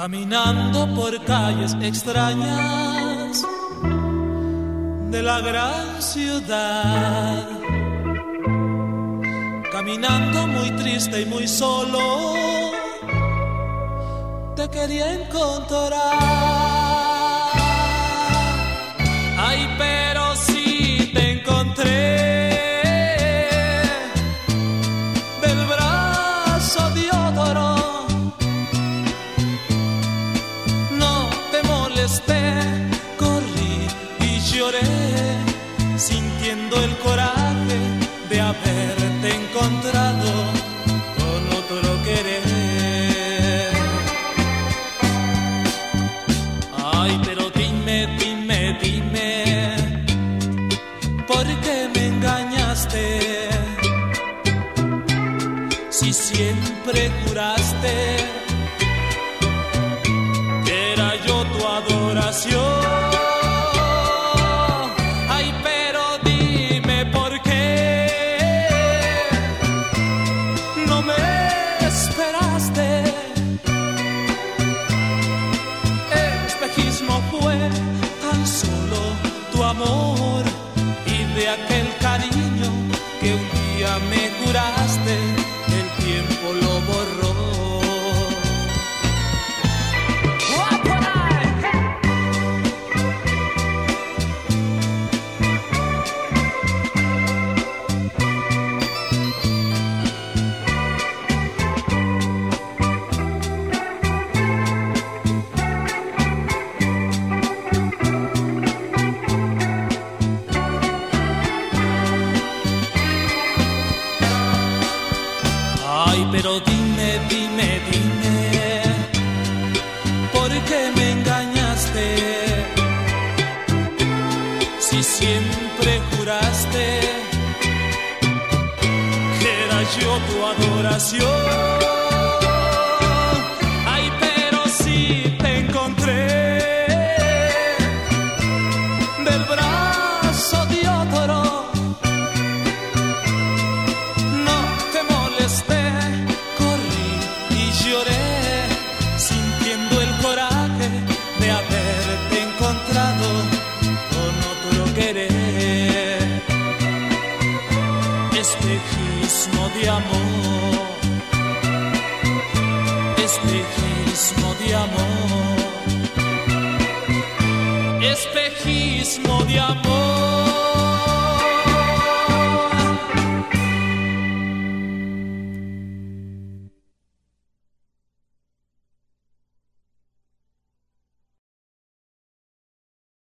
caminando por calles extrañas de la gran ciudad, caminando muy triste y muy solo, te quería encontrar. Ay, pero si te encontré del brazo de otro, no te molesté, corrí y lloré, sintiendo el coraje de haberte encontrado con otro querer. Ay, pero dime, dime, dime, ¿por qué me engañaste? Si siempre juraste que era yo tu adoración. Ay, pero dime por qué no me esperaste. Espejismo fue tan solo tu amor y de aquel cariño que un día me juraste, el tiempo lo borró. Pero dime, dime, dime, ¿por qué me engañaste? Si siempre juraste que era yo tu adoración. Ay, pero si te encontré del brazo de otro, no te molesté, sintiendo el coraje de haberte encontrado con otro querer. Espejismo de amor, espejismo de amor, espejismo de amor.